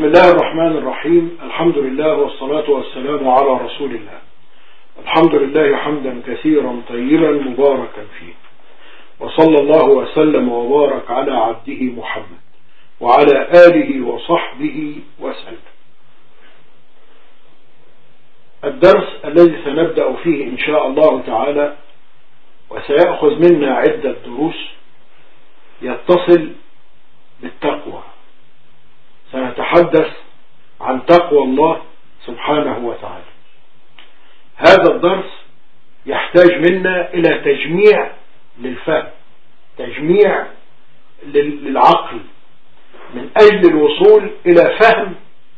بسم الله الرحمن الرحيم. الحمد لله والصلاة والسلام على رسول الله. الحمد لله حمدا كثيرا طيبا مباركا فيه، وصلى الله وسلم وبارك على عبده محمد وعلى آله وصحبه وسلم. الدرس الذي سنبدأ فيه إن شاء الله تعالى وسيأخذ منا عدة دروس يتصل بالتقوى. سنتحدث عن تقوى الله سبحانه وتعالى. هذا الدرس يحتاج منا إلى تجميع للفهم، تجميع للعقل، من أجل الوصول إلى فهم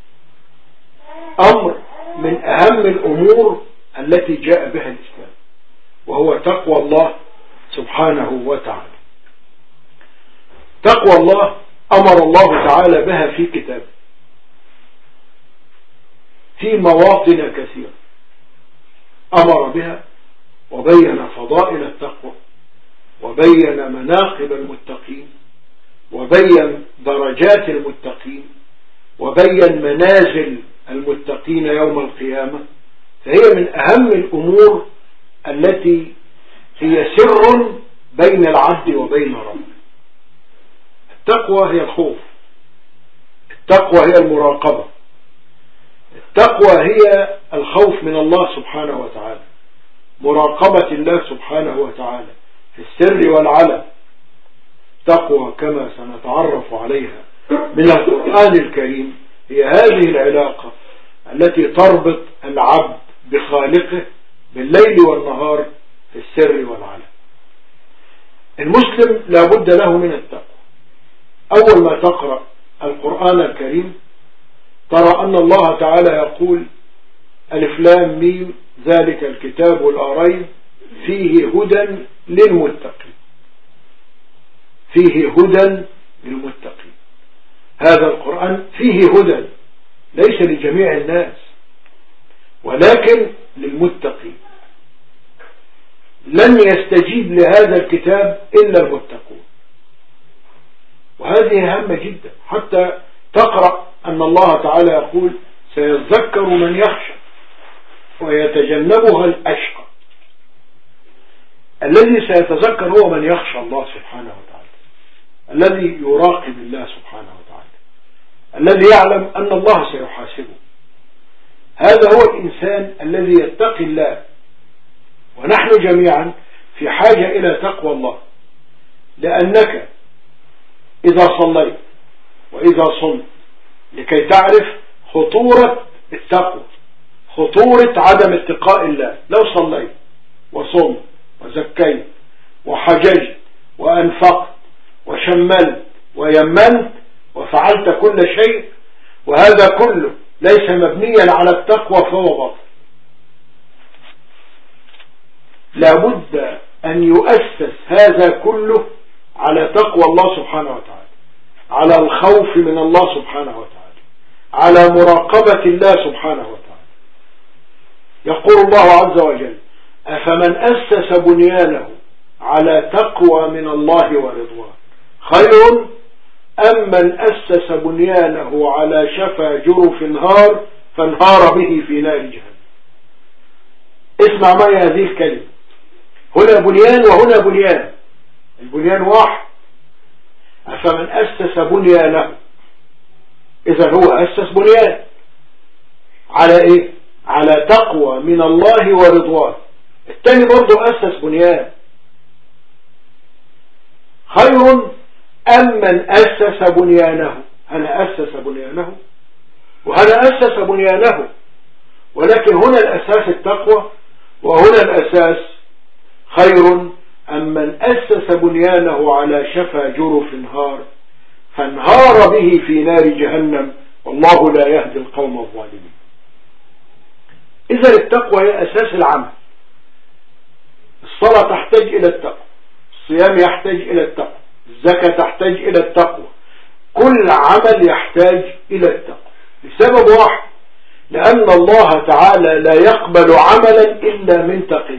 أمر من أهم الأمور التي جاء بها الإسلام، وهو تقوى الله سبحانه وتعالى. تقوى الله أمر الله تعالى بها في كتابه في مواطن كثيرة، أمر بها وبين فضائل التقوى، وبين مناقب المتقين، وبين درجات المتقين، وبين منازل المتقين يوم القيامة. فهي من أهم الأمور التي هي سر بين العبد وبين ربه. التقوى هي الخوف، التقوى هي المراقبة، التقوى هي الخوف من الله سبحانه وتعالى، مراقبة الله سبحانه وتعالى في السر والعلن. تقوى كما سنتعرف عليها من القرآن الكريم هي هذه العلاقة التي تربط العبد بخالقه بالليل والنهار في السر والعلن. المسلم لا بد له من التقوى. أول ما تقرأ القرآن الكريم ترى أن الله تعالى يقول: ألف لام ميم ذلك الكتاب لا ريب فيه هدى للمتقين. فيه هدى للمتقين. هذا القرآن فيه هدى ليس لجميع الناس ولكن للمتقين. لن يستجيب لهذا الكتاب إلا المتقون، وهذه هامة جدا. حتى تقرأ أن الله تعالى يقول: سيذكر من يخشى ويتجنبها الأشقى. الذي سيتذكر هو من يخشى الله سبحانه وتعالى، الذي يراقب الله سبحانه وتعالى، الذي يعلم أن الله سيحاسبه. هذا هو الإنسان الذي يتقي الله. ونحن جميعا في حاجة إلى تقوى الله، لأنك إذا صليت وإذا صمت لكي تعرف خطورة التقوى، خطورة عدم اتقاء الله. لو صليت وصمت وزكيت وحججت وأنفقت وشملت ويمنت وفعلت كل شيء وهذا كله ليس مبنيا على التقوى فهو باطل. لابد أن يؤسس هذا كله على تقوى الله سبحانه وتعالى، على الخوف من الله سبحانه وتعالى، على مراقبة الله سبحانه وتعالى. يقول الله عز وجل: أفمن أسس بنيانه على تقوى من الله ورضوان خير أم من أسس بنيانه على شفا جرف نهار فانهار به في نار جهنم. اسمع معي هذه الكلمة. هنا بنيان وهنا بنيان، البنيان واحد. أفمن أسس بنيانه، إذا هو أسس بنيان على إيه؟ على تقوى من الله ورضوان. الثاني برضو أسس بنيان. خير أم من أسس بنيانه. أنا أسس بنيانه وأنا أسس بنيانه، ولكن هنا الأساس التقوى وهنا الأساس خير أم من أسس بنيانه على شفا جرف نهار فانهار به في نار جهنم والله لا يهدي القوم الظالمين. إذا التقوى هي أساس العمل. الصلاة تحتاج إلى التقوى، الصيام يحتاج إلى التقوى، الزكاة تحتاج إلى التقوى. كل عمل يحتاج إلى التقوى لسبب واحد: لأن الله تعالى لا يقبل عملا إلا من تقي.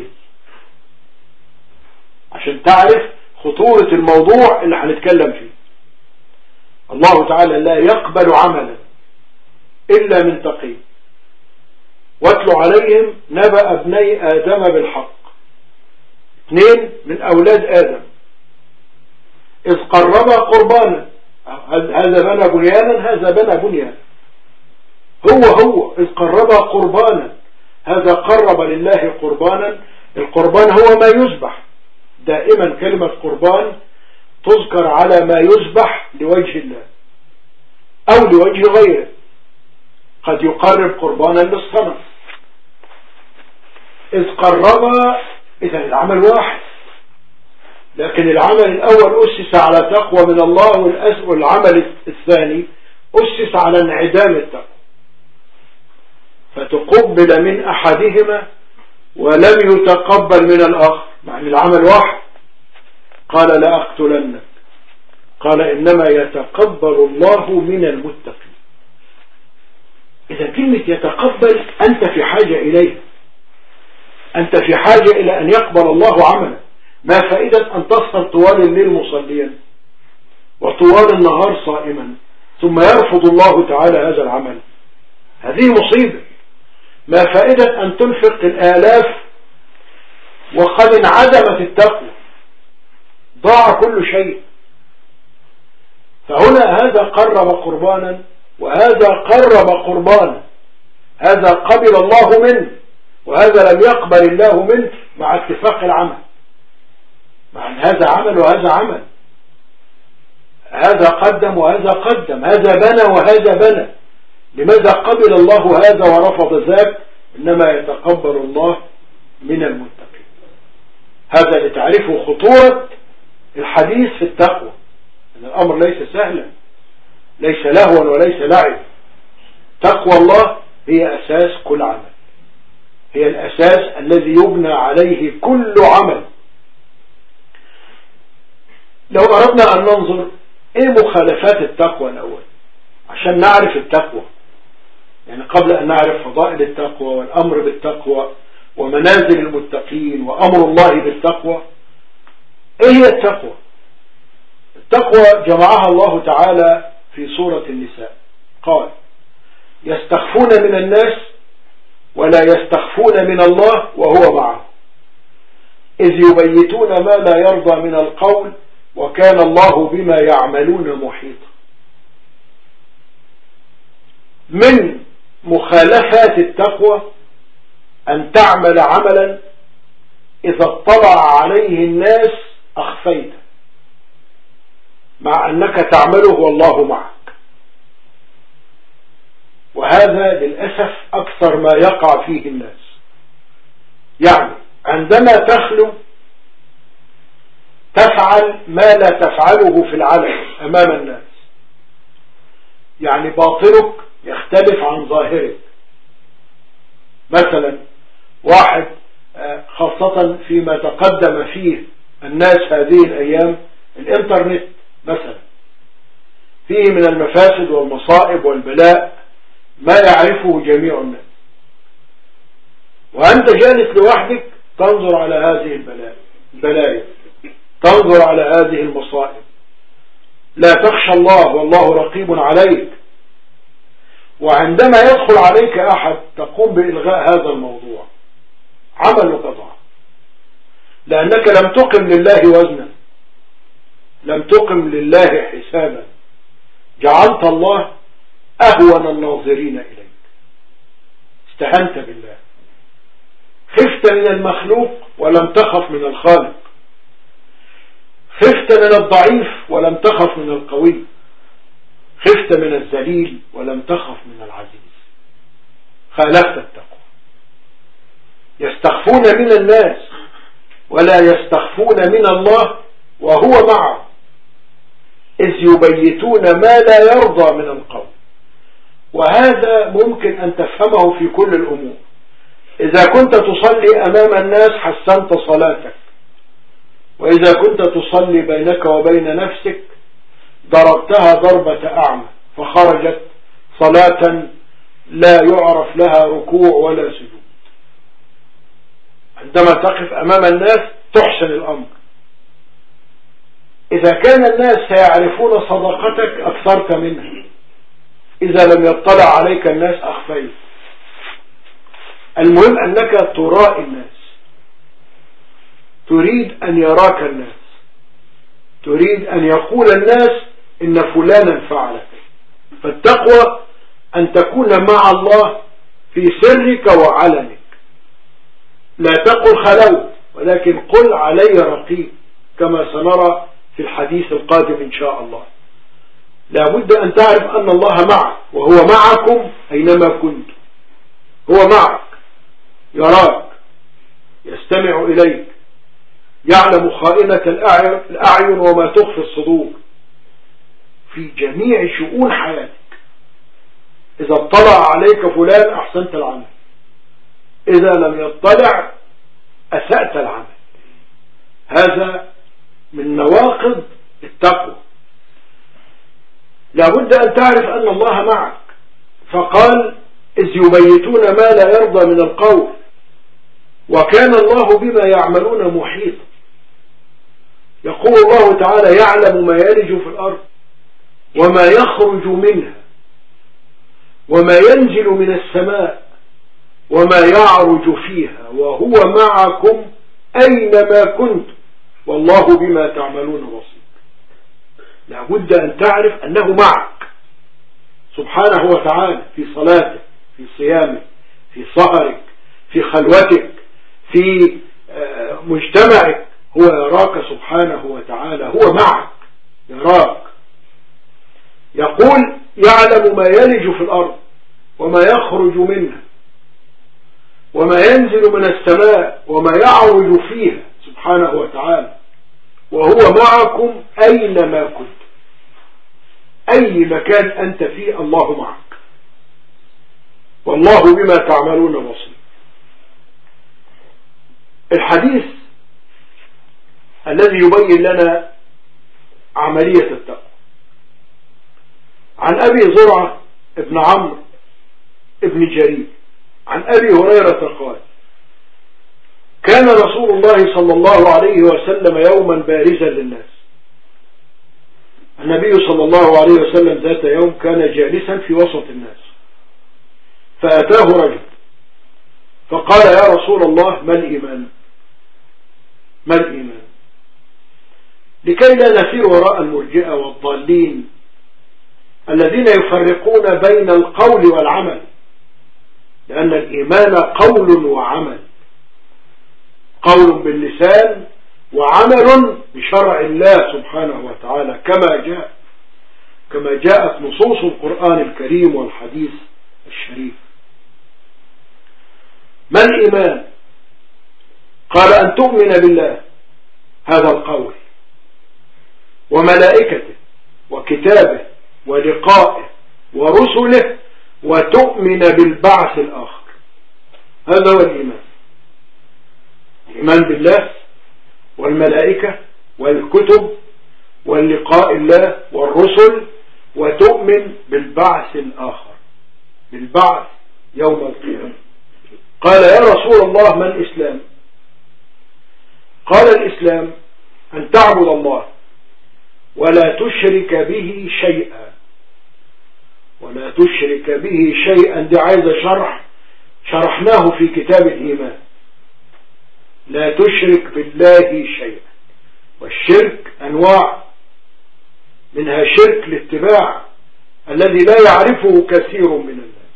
عشان تعرف خطورة الموضوع اللي هنتكلم فيه. الله تعالى لا يقبل عملا إلا من تقي. واتل عليهم نبأ ابني آدم بالحق، 2 من أولاد آدم، إذ قربا قربانا، هذا بنى بنيانا هذا بنى بنيانا، هو إذ قربا قربانا، هذا قرب لله قربانا. القربان هو ما يذبح، دائما كلمة قربان تذكر على ما يذبح لوجه الله أو لوجه غيره، قد يقرب قربانا للصنم. إذ قربا، إذا العمل واحد، لكن العمل الأول أسس على تقوى من الله، والعمل الثاني أسس على انعدام التقوى، فتقبل من أحدهما ولم يتقبل من الآخر، معنى العمل واحد. قال لا أقتلنك، قال إنما يتقبل الله من المتقين. إذا كلمة يتقبل أنت في حاجة إليه، أنت في حاجة إلى أن يقبل الله عملا. ما فائدة أن تصل طوال الليل مصليا وطوال النهار صائما ثم يرفض الله تعالى هذا العمل؟ هذه مصيبة. ما فائدة أن تنفق الآلاف وقد انعدمت التقوى، ضاع كل شيء. فهنا هذا قرب قربانا وهذا قرب قربانا، هذا قبل الله منه وهذا لم يقبل الله منه، مع اتفاق العمل، مع أن هذا عمل وهذا عمل، هذا قدم وهذا قدم، هذا بنى وهذا بنى. لماذا قبل الله هذا ورفض ذاك؟ إنما يتقبل الله من المتقين. هذا لتعرفوا خطورة الحديث في التقوى، أن الأمر ليس سهلا، ليس لهوا وليس لعب. تقوى الله هي أساس كل عمل، هي الأساس الذي يبنى عليه كل عمل. لو أردنا أن ننظر إيه مخالفات التقوى الأول عشان نعرف التقوى، يعني قبل أن نعرف فضائل التقوى والأمر بالتقوى ومنازل المتقين وأمر الله بالتقوى، إيه هي التقوى؟ التقوى جمعها الله تعالى في سورة النساء، قال يستخفون من الناس ولا يستخفون من الله وهو معه إذ يبيتون ما لا يرضى من القول وكان الله بما يعملون محيطا. من مخالفات التقوى أن تعمل عملا إذا اطلع عليه الناس أخفيته، مع أنك تعمله والله معك. وهذا للأسف أكثر ما يقع فيه الناس. يعني عندما تخلو تفعل ما لا تفعله في العلن أمام الناس، يعني باطنك يختلف عن ظاهرك. مثلا واحد خاصة فيما تقدم فيه الناس هذه الأيام، الإنترنت مثلا فيه من المفاسد والمصائب والبلاء ما يعرفه جميع الناس، وأنت جالس لوحدك تنظر على هذه البلايا، تنظر على هذه المصائب، لا تخشى الله والله رقيب عليك. وعندما يدخل عليك أحد تقوم بإلغاء هذا الموضوع، عملك ضاع، لأنك لم تقم لله وزنا، لم تقم لله حسابا، جعلت الله أهون الناظرين إليك، استهنت بالله، خفت من المخلوق ولم تخف من الخالق، خفت من الضعيف ولم تخف من القوي، خفت من الذليل ولم تخف من العزيز، خالفت التقوى. يستخفون من الناس ولا يستخفون من الله وهو معه إذ يبيتون ما لا يرضى من القول. وهذا ممكن أن تفهمه في كل الأمور. إذا كنت تصلي أمام الناس حسنت صلاتك، وإذا كنت تصلي بينك وبين نفسك ضربتها ضربة أعمى فخرجت صلاة لا يعرف لها ركوع ولا سجود. عندما تقف أمام الناس تحسن الأمر. إذا كان الناس سيعرفون صدقتك أكثرت منها، إذا لم يطلع عليك الناس أخفيت. المهم أنك تراء الناس، تريد أن يراك الناس، تريد أن يقول الناس إن فلانا فعل. فالتقوى أن تكون مع الله في سرك وعلنك، لا تقل خلوت، ولكن قل علي رقيب، كما سنرى في الحديث القادم إن شاء الله. لا بد أن تعرف أن الله معك، وهو معكم أينما كنت. هو معك، يراك، يستمع إليك، يعلم خائنة الأعين وما تخفي الصدور في جميع شؤون حياتك. إذا اطلع عليك فلان أحسنت العمل، إذا لم يطلع أسأت العمل. هذا من نواقض التقوى. لابد أن تعرف أن الله معك، فقال إذ يبيتون ما لا يرضى من القول وكان الله بما يعملون محيطا. يقول الله تعالى يعلم ما يلج في الأرض وما يخرج منها وما ينزل من السماء وما يعرج فيها وهو معكم أينما كنتم والله بما تعملون بصير. لابد أن تعرف أنه معك سبحانه وتعالى في صلاتك، في صيامك، في سهرك، في خلوتك، في مجتمعك. هو يراك سبحانه وتعالى، هو معك يراك. يقول يعلم ما يلج في الأرض وما يخرج منها وما ينزل من السماء وما يعرج فيها سبحانه وتعالى وهو معكم أينما كنت. أي مكان أنت فيه الله معك، والله بما تعملون بصير. الحديث الذي يبين لنا عملية التقوى عن أبي زرعة ابن عمرو ابن جرير عن أبي هريرة قال كان رسول الله صلى الله عليه وسلم يوما بارزا للناس. النبي صلى الله عليه وسلم ذات يوم كان جالسا في وسط الناس، فأتاه رجل فقال يا رسول الله ما الإيمان؟ ما الإيمان؟ لكي لا نسير وراء المرجئة والضالين الذين يفرقون بين القول والعمل، لأن الإيمان قول وعمل، قول باللسان وعمل بشرع الله سبحانه وتعالى كما جاءت نصوص القرآن الكريم والحديث الشريف. ما الإيمان؟ قال أن تؤمن بالله، هذا القول، وملائكته وكتابه ولقائه ورسله، وتؤمن بالبعث الآخر. هذا هو الإيمان. الإيمان بالله والملائكة والكتب واللقاء الله والرسل، وتؤمن بالبعث الآخر، بالبعث يوم القيامة. قال يا رسول الله ما الإسلام؟ قال الإسلام أن تعبد الله ولا تشرك به شيئا. ولا تشرك به شيئا دي عايزة شرحناه في كتاب الإيمان. لا تشرك بالله شيئا. والشرك أنواع، منها شرك الاتباع الذي لا يعرفه كثير من الناس،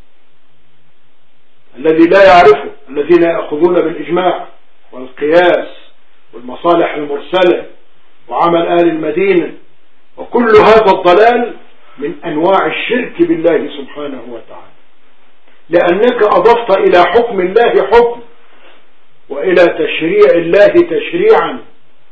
الذي لا يعرفه الذين يأخذون بالإجماع والقياس والمصالح المرسلة وعمل آل المدينة، وكل هذا الضلال من أنواع الشرك بالله سبحانه وتعالى، لأنك أضفت إلى حكم الله حكم وإلى تشريع الله تشريعا.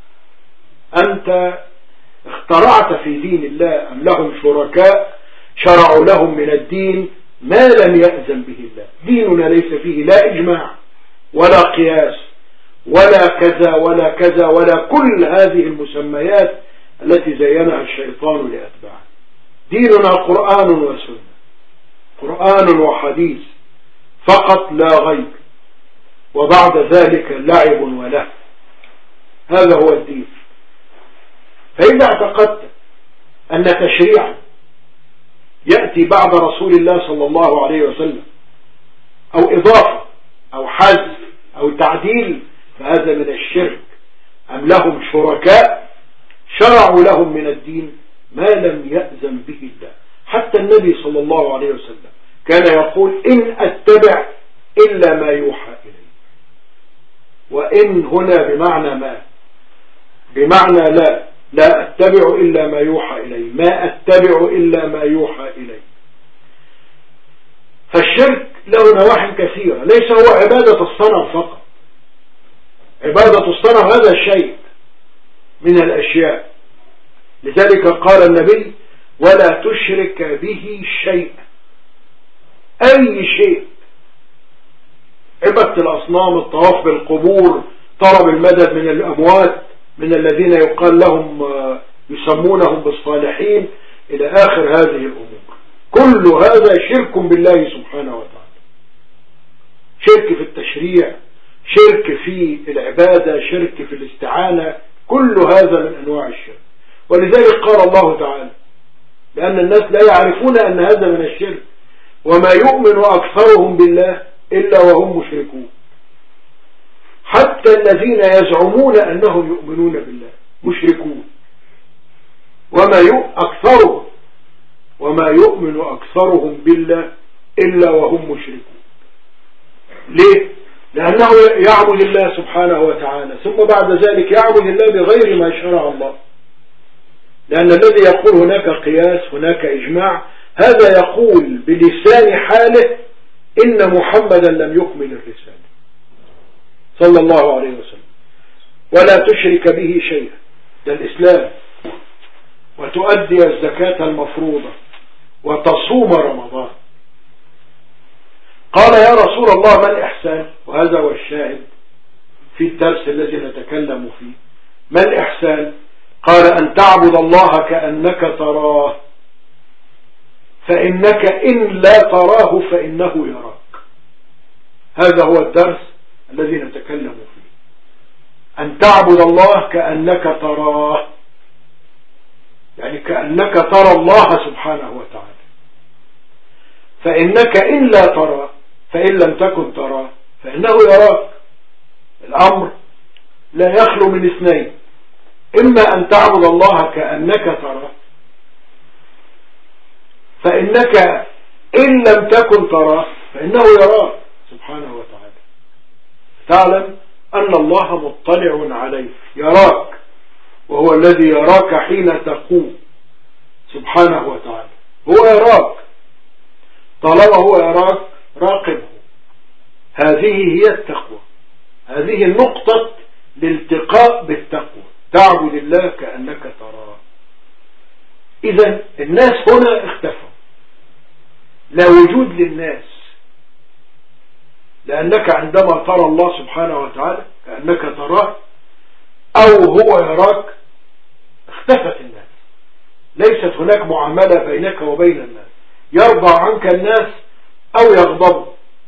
أنت اخترعت في دين الله أم لهم شركاء شرعوا لهم من الدين ما لم يأذن به الله. ديننا ليس فيه لا إجماع ولا قياس ولا كذا ولا كذا ولا كل هذه المسميات التي زينها الشيطان لأتباعه. ديننا قرآن وسنة، قرآن وحديث فقط لا غير، وبعد ذلك لعب وله. هذا هو الدين. فإذا اعتقدت أن تشريعا يأتي بعد رسول الله صلى الله عليه وسلم أو إضافة أو حذف أو تعديل فهذا من الشرك. أم لهم شركاء شرعوا لهم من الدين ما لم يأذن به الله. حتى النبي صلى الله عليه وسلم كان يقول إن أتبع إلا ما يوحى إلي. وإن هنا بمعنى ما، بمعنى لا أتبع إلا ما يوحى إلي، ما أتبع إلا ما يوحى إلي. فالشرك له نواحي كثيرة، ليس هو عبادة الصنم فقط. عبادة الصنم هذا شيء من الأشياء. لذلك قال النبي ولا تشرك به شيء، أي شيء، عبادة الأصنام، الطواف بالقبور، طلب المدد من الأموات، من الذين يقال لهم يسمونهم بالصالحين، إلى آخر هذه الأمور. كل هذا شرك بالله سبحانه وتعالى، شرك في التشريع، شرك في العبادة، شرك في الاستعانة، كل هذا من أنواع الشرك. ولذلك قال الله تعالى لأن الناس لا يعرفون أن هذا من الشرك وما يؤمن أكثرهم بالله إلا وهم مشركون. حتى الذين يزعمون أنهم يؤمنون بالله مشركون. وما يؤمن أكثرهم بالله إلا وهم مشركون. ليه؟ لأنه يعبد الله سبحانه وتعالى ثم بعد ذلك يعبد الله بغير ما شرع الله. لأن الذي يقول هناك قياس، هناك إجماع، هذا يقول بلسان حاله إن محمدا لم يكمل الرسالة صلى الله عليه وسلم. ولا تشرك به شيئا، ده الإسلام، وتؤدي الزكاة المفروضة وتصوم رمضان. قال يا رسول الله ما الإحسان؟ وهذا هو الشاهد في الدرس الذي نتكلم فيه. ما الإحسان؟ قال أن تعبد الله كأنك تراه، فإنك إن لا تراه فإنه يراك. هذا هو الدرس الذي نتكلم فيه. أن تعبد الله كأنك تراه، يعني كأنك ترى الله سبحانه وتعالى. فإنك إن لا ترى، فإن لم تكن تراه فإنه يراك. الأمر لا يخلو من اثنين: إما أن تعبد الله كأنك تراه، فإنك إن لم تكن تراه فإنه يراك سبحانه وتعالى. تعلم أن الله مطلع عليك، يراك، وهو الذي يراك حين تقوم سبحانه وتعالى. هو يراك، طالما هو يراك راقبه. هذه هي التقوى، هذه النقطة الالتقاء بالتقوى، تعبد الله كأنك تراه. إذن الناس هنا اختفوا، لا وجود للناس، لأنك عندما ترى الله سبحانه وتعالى كأنك تراه أو هو يراك اختفت الناس. ليست هناك معاملة بينك وبين الناس، يرضى عنك الناس أو يغضبوا،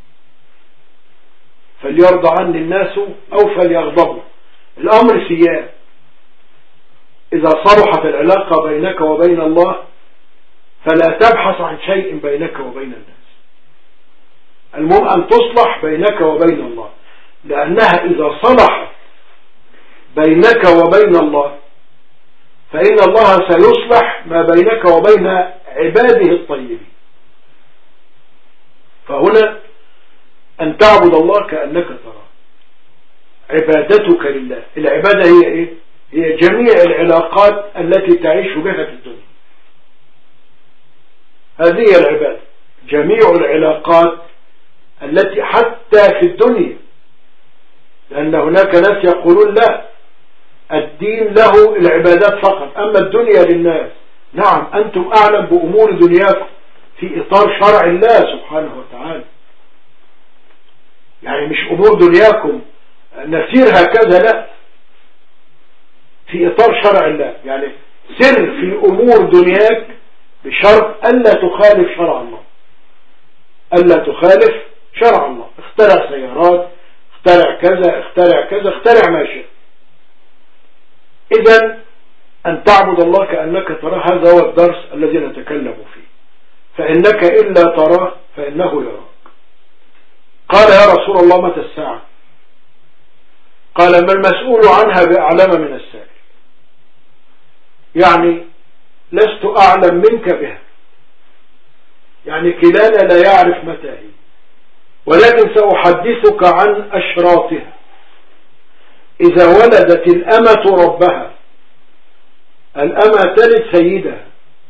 فليرضى عني الناس أو فليغضبوا. الأمر سيان. إذا صلحت العلاقة بينك وبين الله فلا تبحث عن شيء بينك وبين الناس، المهم أن تصلح بينك وبين الله، لأنها إذا صلحت بينك وبين الله فإن الله سيصلح ما بينك وبين عباده الطيبين. فهنا أن تعبد الله كأنك تراه، عبادتك لله. العبادة هي إيه؟ هي جميع العلاقات التي تعيش بها في الدنيا. هذه هي العبادة، جميع العلاقات التي حتى في الدنيا، لأن هناك ناس يقولون لا، الدين له العبادات فقط، أما الدنيا للناس. نعم، أنتم أعلم بأمور دنياكم في إطار شرع الله سبحانه وتعالى، يعني مش أمور دنياكم نسير هكذا، لا، في إطار شرع الله. يعني سر في أمور دنياك بشرط ألا تخالف شرع الله، ألا تخالف شرع الله. اخترع سيارات، اخترع كذا، اخترع كذا، اخترع ما شئت. إذن أن تعبد الله كأنك تراه، هذا هو الدرس الذي نتكلم فيه. فإنك إلا تراه فإنه يراك. قال يا رسول الله متى الساعة؟ قال ما المسؤول عنها بأعلم من السائل، يعني لست أعلم منك بها، يعني كلانا لا يعرف متى هي، ولكن سأحدثك عن أشراطها. إذا ولدت الأمة ربها، الأمة تلد سيدها،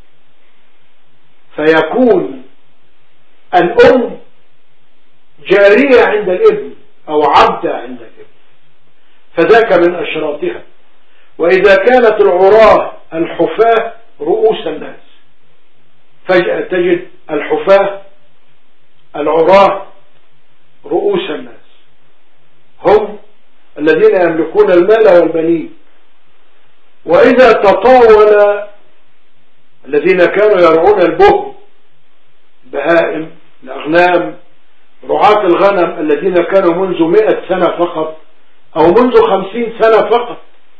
فيكون الأم جارية عند الابن أو عبدة عند الابن، فذاك من أشراطها. وإذا كانت العراه الحفاة رؤوس الناس، فجأة تجد الحفاة العراه رؤوس الناس، هم الذين يملكون المال والبنين. وإذا تطاول الذين كانوا يرعون البهم، بهائم الأغنام، رعاة الغنم الذين كانوا منذ 100 سنة فقط أو منذ 50 سنة فقط،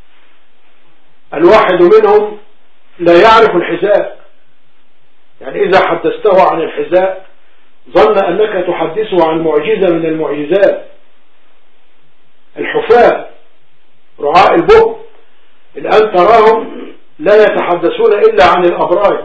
الواحد منهم لا يعرف الحذاء، يعني إذا حدثته عن الحذاء ظن أنك تحدثه عن معجزة من المعجزات. الحفاة رعاء البهم الآن تراهم لا يتحدثون إلا عن الأبراج،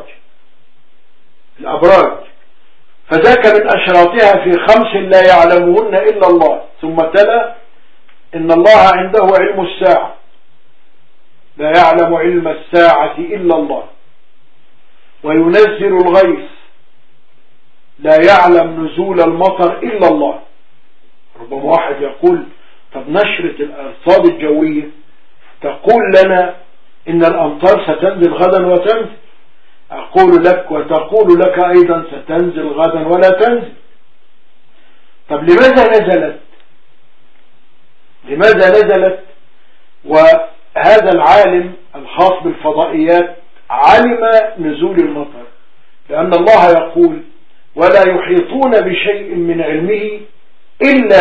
فذاك من أشراطها في 5 لا يعلمهن إلا الله. ثم تلا إن الله عنده علم الساعة، لا يعلم علم الساعة إلا الله، وينزل الغيث، لا يعلم نزول المطر إلا الله. ربما واحد يقول طب نشرة الأرصاد الجوية تقول لنا إن الأمطار ستنزل غدا وتنزل، أقول لك وتقول لك أيضا ستنزل غدا ولا تنزل. طب لماذا نزلت؟ وهذا العالم الخاص بالفضائيات علم نزول المطر، لأن الله يقول ولا يحيطون بشيء من علمه إلا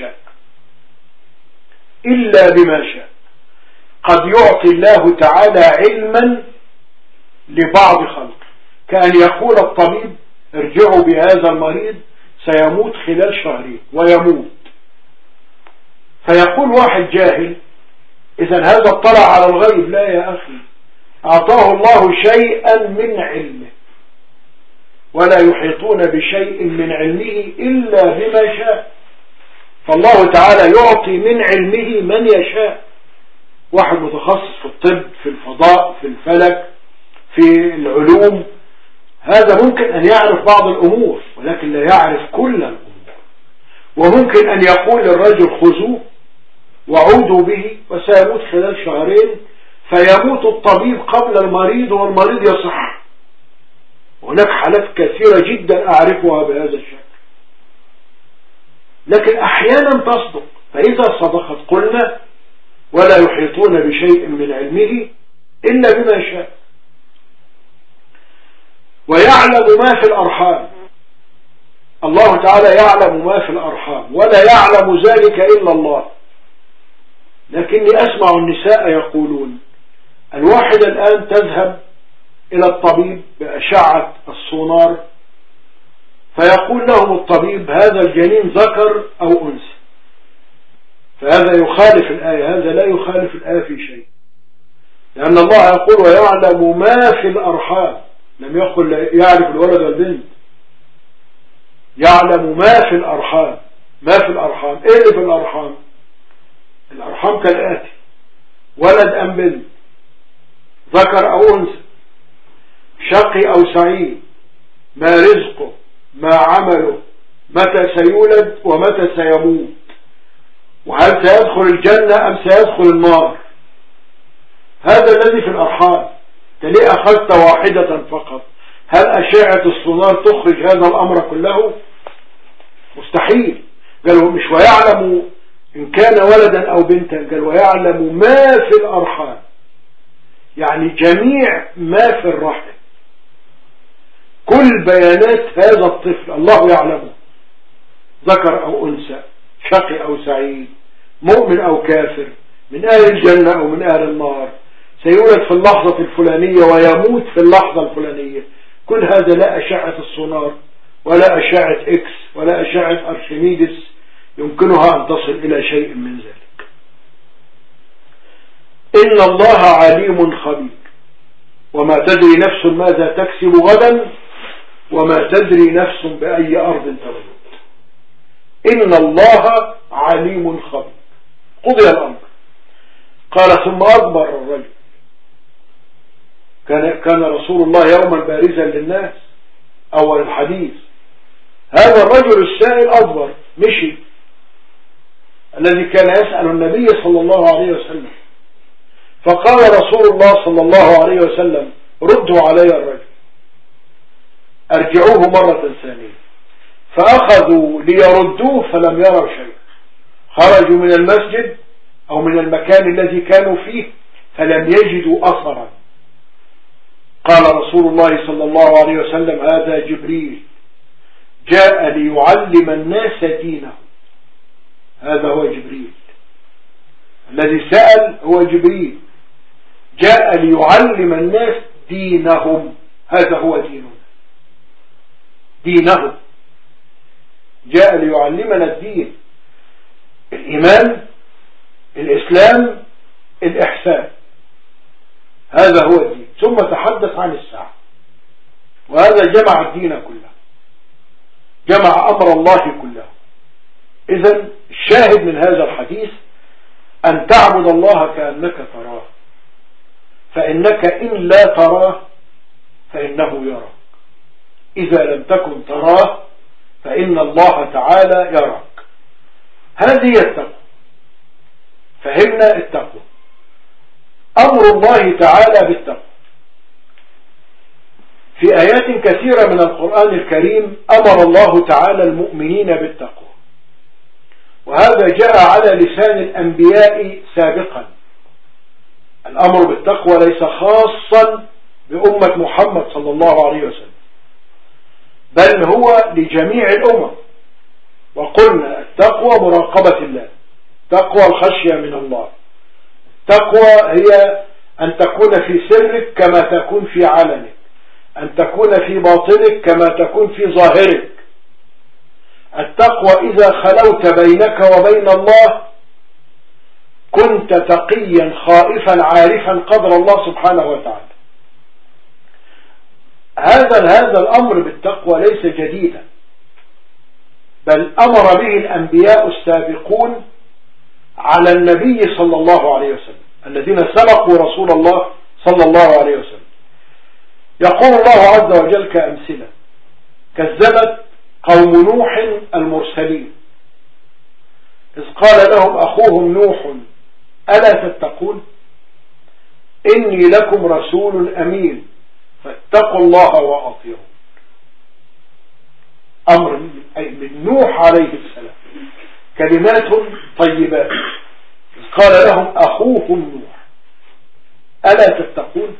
بما شاء. قد يعطي الله تعالى علما لبعض خلقه، كأن يقول الطبيب ارجعوا بهذا المريض سيموت خلال 2 شهر ويموت، فيقول واحد جاهل إذا هذا اطلع على الغيب. لا يا أخي، أعطاه الله شيئا من علمه، ولا يحيطون بشيء من علمه إلا بما شاء. فالله تعالى يعطي من علمه من يشاء. واحد متخصص في الطب، في الفضاء، في الفلك، في العلوم، هذا ممكن أن يعرف بعض الأمور ولكن لا يعرف كل الأمور. وممكن أن يقول للرجل خذوه وعودوا به وسيموت خلال 2 شهر، فيموت الطبيب قبل المريض والمريض يصح. هناك حالات كثيرة جدا أعرفها بهذا الشكل، لكن أحيانا تصدق. فإذا صدقت قلنا ولا يحيطون بشيء من علمه إلا بما شاء. ويعلم ما في الأرحام، الله تعالى يعلم ما في الأرحام، ولا يعلم ذلك إلا الله. لكني أسمع النساء يقولون الواحد الآن تذهب إلى الطبيب بأشعة السونار، فيقول لهم الطبيب هذا الجنين ذكر أو أنثى، فهذا يخالف الآية. هذا لا يخالف الآية في شيء، لأن الله يقول ويعلم ما في الأرحام، لم يقل يعرف الولد والبنت، يعلم ما في الأرحام. ما في الأرحام إيه اللي في الأرحام؟ الأرحام كالآتي: ولد أم بنت، ذكر أو أنثى، شقي أو سعيد، ما رزقه، ما عمله، متى سيولد ومتى سيموت، وهل سيدخل الجنة أم سيدخل النار. هذا الذي في الأرحام. تلي أخذت واحدة فقط، هل أشعة السونار تخرج هذا الأمر كله؟ مستحيل. قالوا مش ويعلم إن كان ولدا أو بنتا، قال ويعلم ما في الأرحام، يعني جميع ما في الرحم، كل بيانات هذا الطفل الله يعلمه، ذكر أو أنثى، شقي أو سعيد، مؤمن أو كافر، من أهل الجنة أو من أهل النار، سيولد في اللحظة الفلانية ويموت في اللحظة الفلانية. كل هذا لا أشعة السونار ولا أشعة إكس ولا أشعة أرشميدس يمكنها أن تصل إلى شيء من ذلك. إن الله عليم خبير وما تدري نفس ماذا تكسب غدا وما تدري نفس بأي أرض تموت. إن الله عليم خبير. قضي الأمر. قال ثم أكبر الرجل. كان رسول الله يوما بارزا للناس أول الحديث. هذا الرجل السائل أكبر مشي الذي كان يسأل النبي صلى الله عليه وسلم، فقال رسول الله صلى الله عليه وسلم ردوا علي الرجل، أرجعوه مرة ثانية. فأخذوا ليردوه فلم يروا شيء، خرجوا من المسجد أو من المكان الذي كانوا فيه فلم يجدوا أثرا. قال رسول الله صلى الله عليه وسلم هذا جبريل جاء ليعلم الناس دينه. هذا هو جبريل الذي سأل، هو جبريل جاء ليعلم الناس دينهم. هذا هو دينه جاء ليعلمنا الدين، الإيمان، الإسلام، الإحسان. هذا هو الدين. ثم تحدث عن الساعة، وهذا جمع الدين كله، جمع أمر الله كله. إذن الشاهد من هذا الحديث أن تعبد الله كأنك تراه، فإنك إن لا تراه فإنه يراك. إذا لم تكن تراه فإن الله تعالى يراك. هذه التقوى. فهمنا التقوى. أمر الله تعالى بالتقوى في آيات كثيرة من القرآن الكريم. أمر الله تعالى المؤمنين بالتقوى، وهذا جاء على لسان الأنبياء سابقا. الأمر بالتقوى ليس خاصا بأمة محمد صلى الله عليه وسلم، بل هو لجميع الأمم. وقلنا التقوى مراقبة الله، تقوى الخشية من الله. تقوى هي أن تكون في سرك كما تكون في علنك، أن تكون في باطنك كما تكون في ظاهرك. التقوى إذا خلوت بينك وبين الله كنت تقيا خائفا عارفا قدر الله سبحانه وتعالى. هذا الأمر بالتقوى ليس جديدا، بل أمر به الأنبياء السابقون على النبي صلى الله عليه وسلم الذين سبقوا رسول الله صلى الله عليه وسلم. يقول الله عز وجل كأمثلة: كذبت قوم نوح المرسلين إذ قال لهم أخوهم نوح ألا تتقون إني لكم رسول أمين فاتقوا الله وأطيعون. أمر من نوح عليه السلام، كلمات طيبات. إذ قال لهم أخوهم نوح ألا تتقون.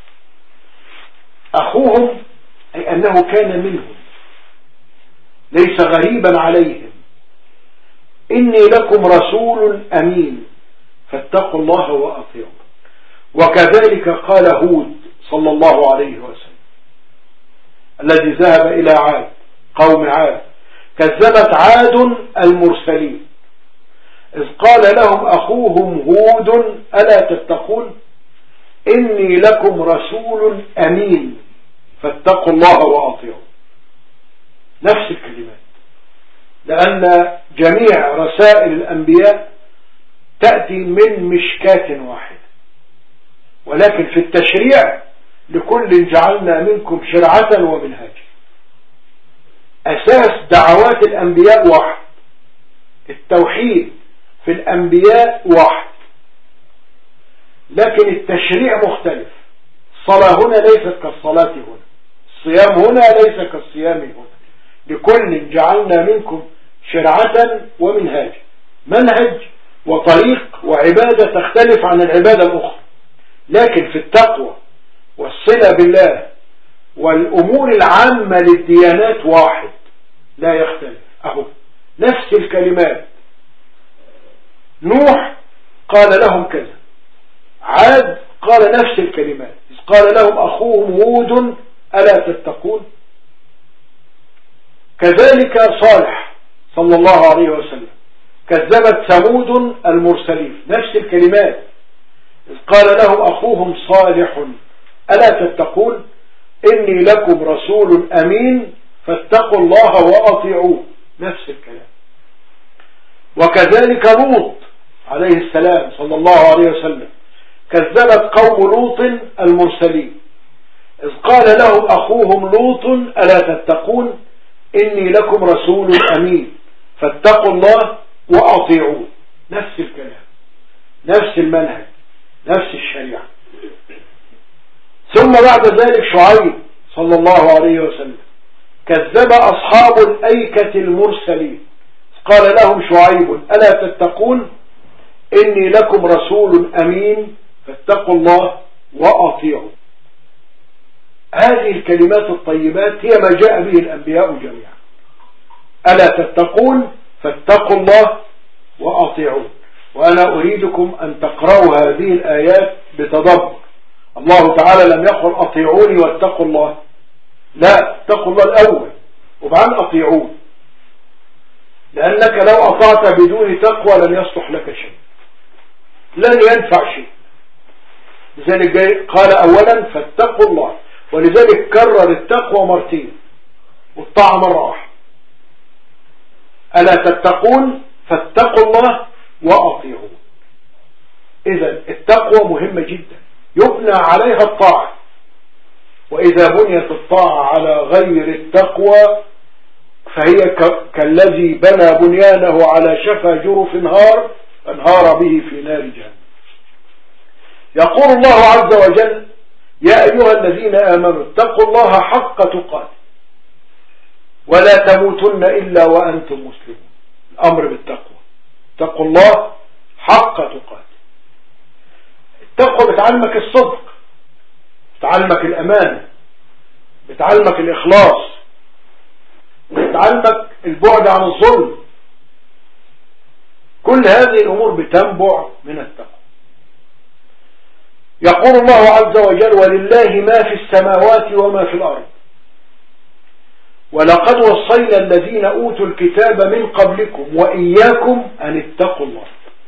أخوهم أي أنه كان منهم، ليس غريبا عليهم. إني لكم رسول أمين فاتقوا الله وأطيعون. وكذلك قال هود صلى الله عليه وسلم الذي ذهب إلى عاد، قوم عاد: كذبت عاد المرسلين إذ قال لهم أخوهم هود ألا تتقون إني لكم رسول أمين فاتقوا الله وأطيعون. نفس الكلمات، لأن جميع رسائل الأنبياء تأتي من مشكاة واحدة، ولكن في التشريع لكل جعلنا منكم شرعة ومنهاجا. أساس دعوات الأنبياء واحد، التوحيد في الأنبياء واحد، لكن التشريع مختلف. الصلاة هنا ليست كالصلاة هنا، الصيام هنا ليس كالصيام هنا. لكل جعلنا منكم شرعة ومنهاجا. منهج وطريق وعبادة تختلف عن العبادة الأخرى، لكن في التقوى والصلة بالله والأمور العامة للديانات واحد لا يختلف. أهو نفس الكلمات. نوح قال لهم كذا، عاد قال نفس الكلمات إذ قال لهم أخوهم هود ألا تتقون. كذلك صالح صلى الله عليه وسلم كذبت ثمود المرسلين، نفس الكلمات، إذ قال له أخوهم صالح ألا تتقون إني لكم رسول أمين فاتقوا الله وأطيعوه، نفس الكلام. وكذلك لوط عليه السلام صلى الله عليه وسلم كذبت قوم لوط المرسلين، إذ قال لهم أخوهم لوط ألا تتقون إني لكم رسول أمين فاتقوا الله وأطيعوه، نفس الكلام، نفس المنهج، نفس الشريعة. ثم بعد ذلك شعيب صلى الله عليه وسلم كذب أصحاب الأيكة المرسلين، قال لهم شعيب ألا تتقون إني لكم رسول أمين فاتقوا الله وأطيعوا. هذه الكلمات الطيبات هي ما جاء به الأنبياء جميعا، ألا تتقون فاتقوا الله وأطيعوا. وأنا أريدكم أن تقرأوا هذه الآيات بتدبر. الله تعالى لم يقل أطيعوني واتقوا الله، لا، اتقوا الله الأول وبعدين أطيعون، لأنك لو أطعت بدون تقوى لن يصلح لك شيء، لن ينفع شيء. لذلك قال أولا فاتقوا الله، ولذلك كرر التقوى مرتين والطاعة مرة واحدة. ألا تتقون فاتقوا الله وأطيعون. إذا التقوى مهمة جدا يبنى عليها الطاعة، وإذا بنيت الطاعة على غير التقوى فهي كالذي بنى بنيانه على شفا جرف نهار فانهار به في نار جهنم. يقول الله عز وجل يا أيها الذين آمنوا اتقوا الله حق تقاته ولا تموتن إلا وأنتم مسلمون. الأمر بالتقوى، اتقوا الله حق تقاته. التقوى بتعلمك الصدق، بتعلمك الأمانة، بتعلمك الإخلاص، بتعلمك البعد عن الظلم. كل هذه الأمور بتنبع من التقوى. يقول الله عز وجل ولله ما في السماوات وما في الأرض ولقد وصينا الذين أوتوا الكتاب من قبلكم وإياكم أن اتقوا الله.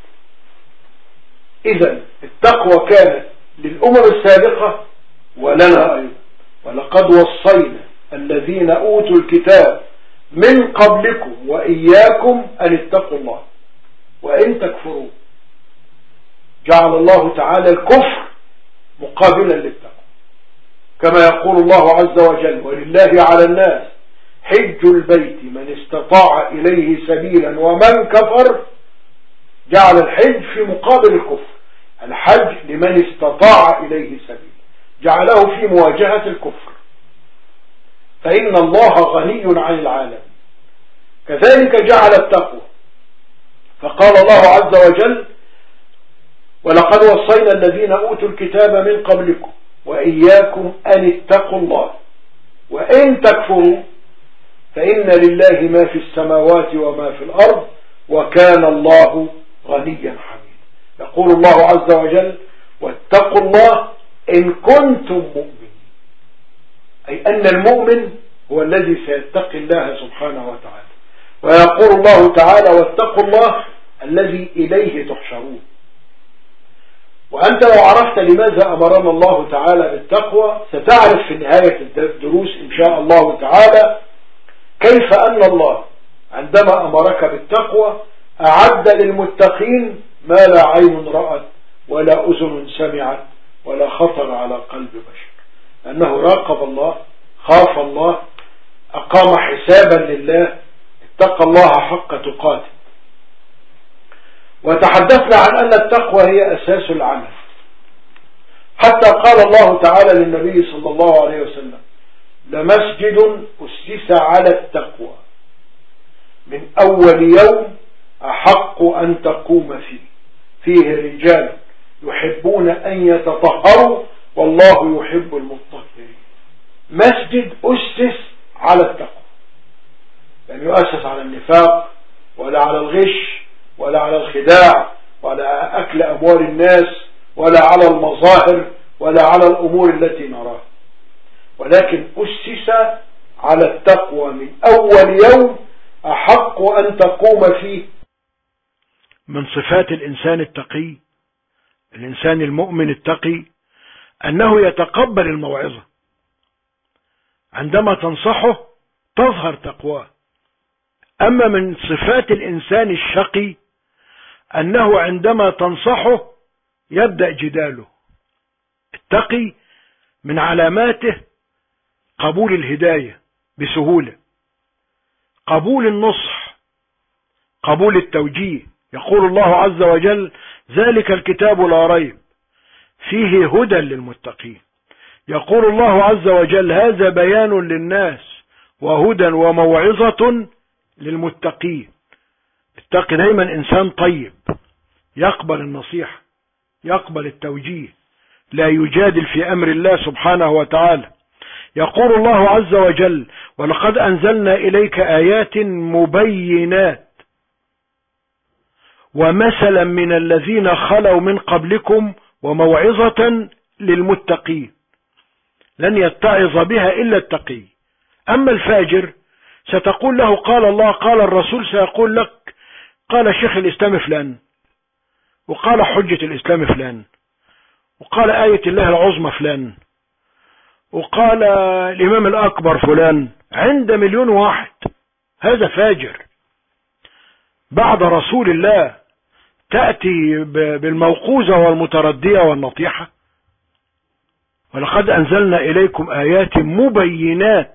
إذن التقوى كانت للأمم السابقة ولنا أيضا. ولقد وصينا الذين أوتوا الكتاب من قبلكم وإياكم أن اتقوا الله وإن تكفروا. جعل الله تعالى الكفر مقابلا للتقوى، كما يقول الله عز وجل ولله على الناس حج البيت من استطاع إليه سبيلا ومن كفر. جعل الحج في مقابل الكفر، الحج لمن استطاع إليه سبيلا، جعله في مواجهة الكفر، فإن الله غني عن العالم. كذلك جعل التقوى، فقال الله عز وجل ولقد وصينا الذين أوتوا الكتاب من قبلكم وإياكم أن اتقوا الله وإن تكفروا فإن لله ما في السماوات وما في الأرض وكان الله غنيا حميدا. يقول الله عز وجل واتقوا الله إن كنتم مؤمنين، أي أن المؤمن هو الذي سيتقي الله سبحانه وتعالى. ويقول الله تعالى واتقوا الله الذي إليه تحشرون. وأنت لو عرفت لماذا أمرنا الله تعالى بالتقوى ستعرف في نهاية الدروس إن شاء الله تعالى كيف أن الله عندما أمرك بالتقوى أعد للمتقين ما لا عين رأت ولا أذن سمعت ولا خطر على قلب بشر، أنه راقب الله، خاف الله، أقام حسابا لله، اتقى الله حق تقاته. وتحدثنا عن أن التقوى هي أساس العمل، حتى قال الله تعالى للنبي صلى الله عليه وسلم لمسجد أسس على التقوى من أول يوم أحق أن تقوم فيه رجال يحبون أن يتطهروا والله يحب المطهرين. مسجد أسس على التقوى، لم يؤسس على النفاق ولا على الغش ولا على الخداع ولا أكل أموال الناس ولا على المظاهر ولا على الأمور التي نراها. ولكن أسس على التقوى من أول يوم أحق أن تقوم فيه. من صفات الإنسان التقي، الإنسان المؤمن التقي، أنه يتقبل الموعظة، عندما تنصحه تظهر تقواه. أما من صفات الإنسان الشقي أنه عندما تنصحه يبدأ جداله. التقي من علاماته قبول الهداية بسهولة، قبول النصح، قبول التوجيه. يقول الله عز وجل: ذلك الكتاب لا ريب فيه هدى للمتقين. يقول الله عز وجل: هذا بيان للناس وهدى وموعظة للمتقين. التقي دايما إنسان طيب، يقبل النصيحة، يقبل التوجيه، لا يجادل في أمر الله سبحانه وتعالى. يقول الله عز وجل: ولقد أنزلنا إليك آيات مبينات ومثلا من الذين خلوا من قبلكم وموعظة للمتقين. لن يتعظ بها إلا التقي. أما الفاجر ستقول له قال الله قال الرسول، سيقول لك قال شيخ الإسلام فلان، وقال حجة الإسلام فلان، وقال آية الله العظمى فلان، وقال الإمام الأكبر فلان، عند مليون واحد. هذا فاجر. بعد رسول الله تأتي بالموقوزة والمتردية والنطيحة. ولقد أنزلنا إليكم آيات مبينات.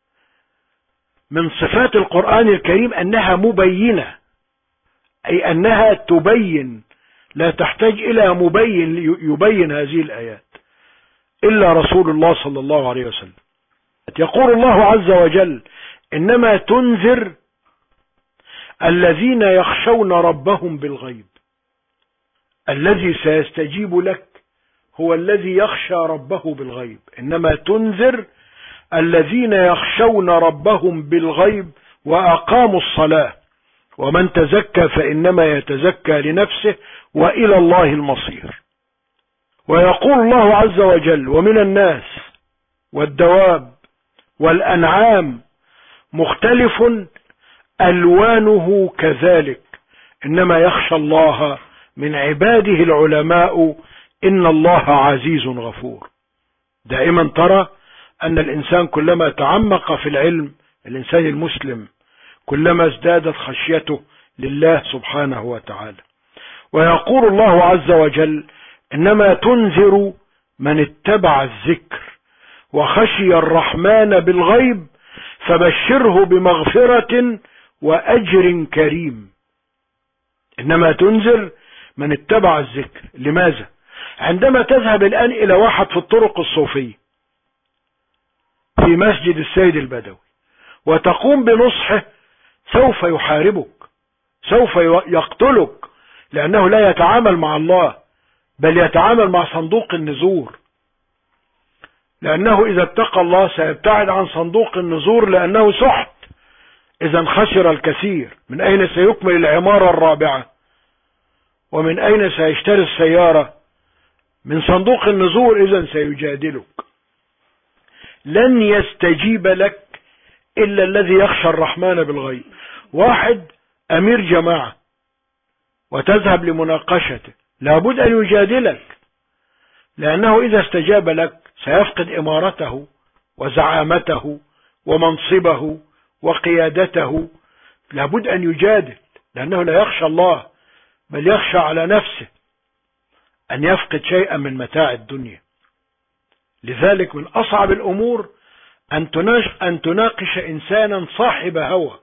من صفات القرآن الكريم أنها مبينة، أي أنها تبين، لا تحتاج إلى مبين يبين هذه الآيات إلا رسول الله صلى الله عليه وسلم. يقول الله عز وجل: إنما تنذر الذين يخشون ربهم بالغيب. الذي سيستجيب لك هو الذي يخشى ربه بالغيب. إنما تنذر الذين يخشون ربهم بالغيب وأقاموا الصلاة، ومن تزكى فإنما يتزكى لنفسه وإلى الله المصير. ويقول الله عز وجل: ومن الناس والدواب والأنعام مختلف ألوانه كذلك إنما يخشى الله من عباده العلماء إن الله عزيز غفور. دائما ترى أن الإنسان كلما تعمق في العلم، الإنسان المسلم كلما ازدادت خشيته لله سبحانه وتعالى. ويقول الله عز وجل: إنما تنذر من اتبع الذكر وخشي الرحمن بالغيب فبشره بمغفرة وأجر كريم. إنما تنذر من اتبع الذكر. لماذا؟ عندما تذهب الآن إلى واحد في الطرق الصوفية في مسجد السيد البدوي وتقوم بنصحه، سوف يحاربك، سوف يقتلك، لأنه لا يتعامل مع الله بل يتعامل مع صندوق النذور. لأنه إذا اتقى الله سيبتعد عن صندوق النذور لأنه سحت. إذا خسر الكثير. من أين سيكمل العمارة الرابعة؟ ومن أين سيشتري السيارة؟ من صندوق النذور. إذا سيجادلك، لن يستجيب لك إلا الذي يخشى الرحمن بالغيب. واحد أمير جماعة وتذهب لمناقشته، لابد أن يجادلك، لأنه إذا استجاب لك سيفقد إمارته وزعامته ومنصبه وقيادته. لابد أن يجادل، لأنه لا يخشى الله بل يخشى على نفسه أن يفقد شيئا من متاع الدنيا. لذلك من أصعب الأمور أن تناقش إنسانا صاحب هوى،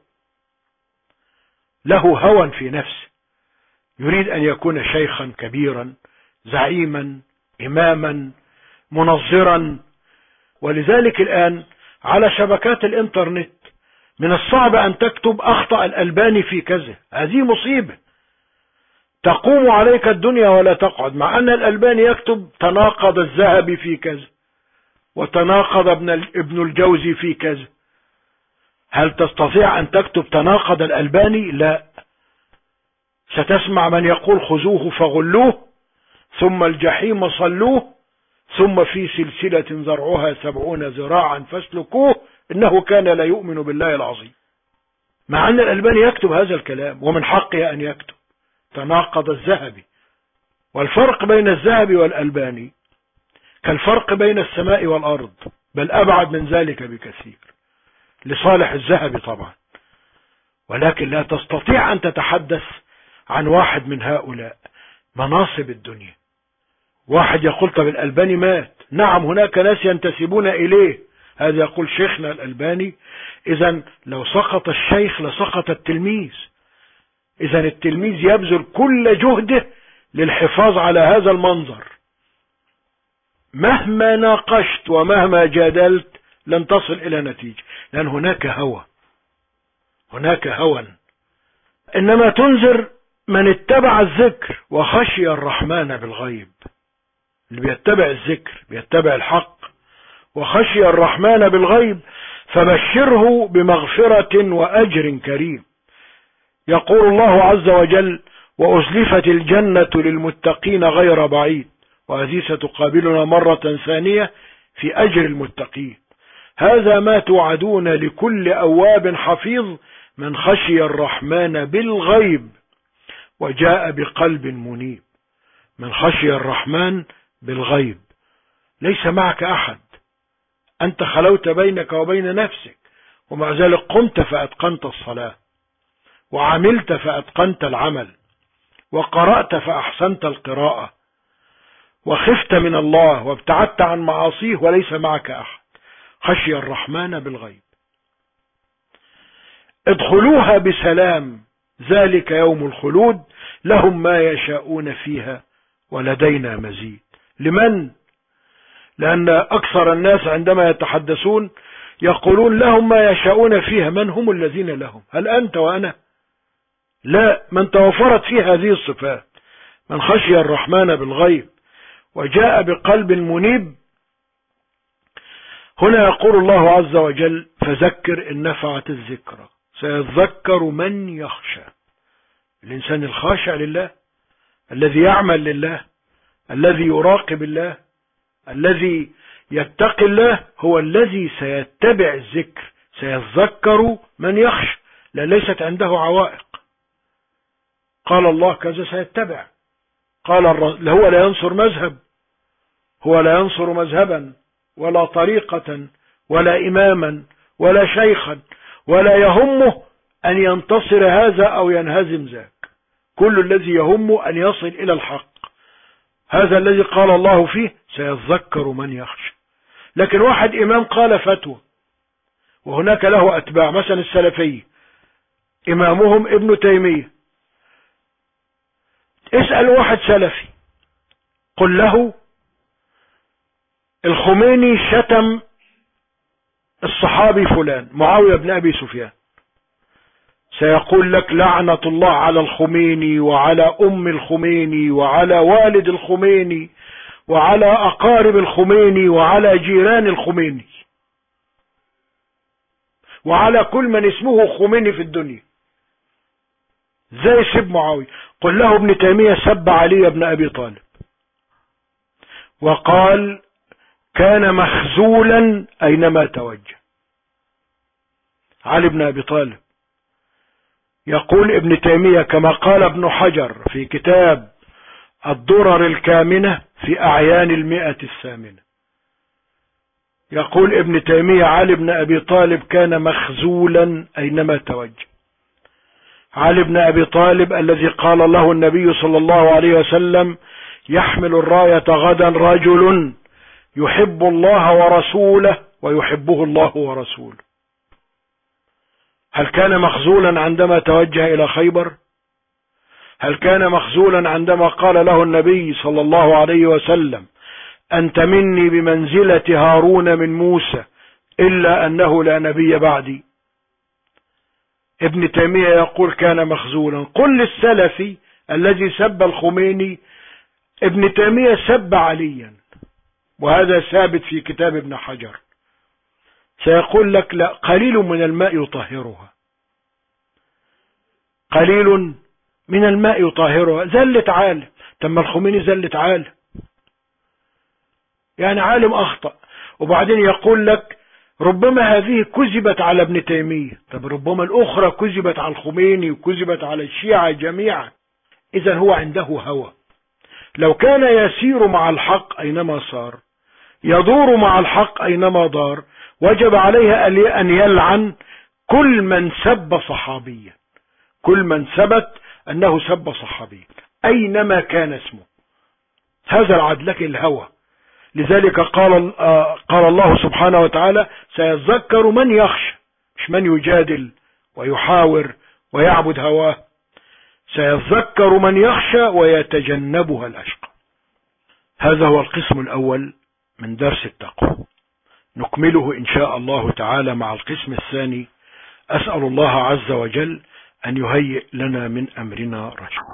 له هوى في نفسه، يريد أن يكون شيخا كبيرا، زعيما، إماما، منظرا. ولذلك الآن على شبكات الإنترنت من الصعب أن تكتب أخطأ الألباني في كذا. هذه مصيبة تقوم عليك الدنيا ولا تقعد، مع أن الألباني يكتب تناقض الذهبي في كذا وتناقض ابن الجوزي في كذا. هل تستطيع أن تكتب تناقض الألباني؟ لا. ستسمع من يقول خذوه فغلوه ثم الجحيم صلوه ثم في سلسلة ذرعها 70 ذراعا فاسلكوه إنه كان لا يؤمن بالله العظيم. مع أن الألباني يكتب هذا الكلام ومن حقه أن يكتب. تناقض الذهبي، والفرق بين الذهبي والألباني كالفرق بين السماء والأرض، بل أبعد من ذلك بكثير، لصالح الذهبي طبعا. ولكن لا تستطيع أن تتحدث عن واحد من هؤلاء مناصب الدنيا. واحد يقول طب الألباني مات، نعم هناك ناس ينتسبون إليه، هذا يقول شيخنا الألباني، إذن لو سقط الشيخ لسقط التلميذ، إذن التلميذ يبذل كل جهده للحفاظ على هذا المنظر. مهما ناقشت ومهما جادلت لن تصل إلى نتيجة، لأن هناك هوى، هناك هوى. إنما تنذر من اتبع الذكر وخشي الرحمن بالغيب. اللي بيتبع الذكر بيتبع الحق وخشي الرحمن بالغيب فبشره بمغفرة وأجر كريم. يقول الله عز وجل: وأزلفت الجنة للمتقين غير بعيد. وهذه ستقابلنا مرة ثانية في أجر المتقين. هذا ما توعدون لكل أواب حفيظ من خشي الرحمن بالغيب وجاء بقلب منيب. من خشي الرحمن بالغيب، ليس معك أحد، أنت خلوت بينك وبين نفسك، ومع ذلك قمت فأتقنت الصلاة، وعملت فأتقنت العمل، وقرأت فأحسنت القراءة، وخفت من الله وابتعدت عن معاصيه وليس معك أحد. خشي الرحمن بالغيب. ادخلوها بسلام، ذلك يوم الخلود، لهم ما يشاءون فيها ولدينا مزيد. لمن؟ لأن أكثر الناس عندما يتحدثون يقولون لهم ما يشاءون فيها. من هم الذين لهم؟ هل أنت وأنا؟ لا، من توفرت فيه هذه الصفات. من خشي الرحمن بالغيب وجاء بقلب منيب. هنا يقول الله عز وجل: فذكر إن نفعت الذكرى سيذكر من يخشى. الإنسان الخاشع لله، الذي يعمل لله، الذي يراقب الله، الذي يتقي الله، هو الذي سيتبع الذكر، سيذكر من يخشى، ليست عنده عوائق. قال الله كذا سيتبع. قال هو لا ينصر مذهب، هو لا ينصر مذهبا ولا طريقة ولا إماما ولا شيخا، ولا يهمه أن ينتصر هذا أو ينهزم ذاك. كل الذي يهمه أن يصل إلى الحق. هذا الذي قال الله فيه: سيذكر من يخشى. لكن واحد إمام قال فتوى وهناك له أتباع، مثلا السلفية إمامهم ابن تيمية، اسأل واحد سلفي قل له الخميني شتم الصحابي فلان معاوية بن أبي سفيان، سيقول لك: لعنة الله على الخميني وعلى أم الخميني وعلى والد الخميني وعلى أقارب الخميني وعلى جيران الخميني وعلى كل من اسمه خميني في الدنيا. زي سب معاوية. قل له ابن تيمية سب علي بن أبي طالب وقال: كان مخزولا أينما توجه. علي بن أبي طالب. يقول ابن تيمية كما قال ابن حجر في كتاب الدرر الكامنة في أعيان 108، يقول ابن تيمية: علي بن أبي طالب كان مخزولا أينما توجه. علي بن أبي طالب الذي قال له النبي صلى الله عليه وسلم: يحمل الراية غدا رجل يحب الله ورسوله ويحبه الله ورسوله. هل كان مخزولا عندما توجه إلى خيبر؟ هل كان مخزولا عندما قال له النبي صلى الله عليه وسلم: أنت مني بمنزلة هارون من موسى إلا أنه لا نبي بعدي؟ ابن تيمية يقول كان مخزولا. قل للسلفي الذي سب الخميني: ابن تيمية سب عليا، وهذا ثابت في كتاب ابن حجر. سيقول لك: لا، قليل من الماء يطهرها، قليل من الماء يطهرها. زلت عالم. تم الخميني زلت عالم. يعني عالم أخطأ، وبعدين يقول لك ربما هذه كذبت على ابن تيمية. طب ربما الأخرى كذبت على الخميني وكذبت على الشيعة جميعا. إذا هو عنده هوى. لو كان يسير مع الحق أينما صار، يدور مع الحق أينما دار، وجب عليه أن يلعن كل من سب صحابيا، كل من ثبت أنه سب صحابيا أينما كان اسمه. هذا العدل، لك الهوى. لذلك قال الله سبحانه وتعالى سيذكر من يخشى، مش من يجادل ويحاور ويعبد هواه. سيذكر من يخشى ويتجنبها الأشقى. هذا هو القسم الأول من درس التقوى. نكمله إن شاء الله تعالى مع القسم الثاني. أسأل الله عز وجل أن يهيئ لنا من أمرنا رشدا.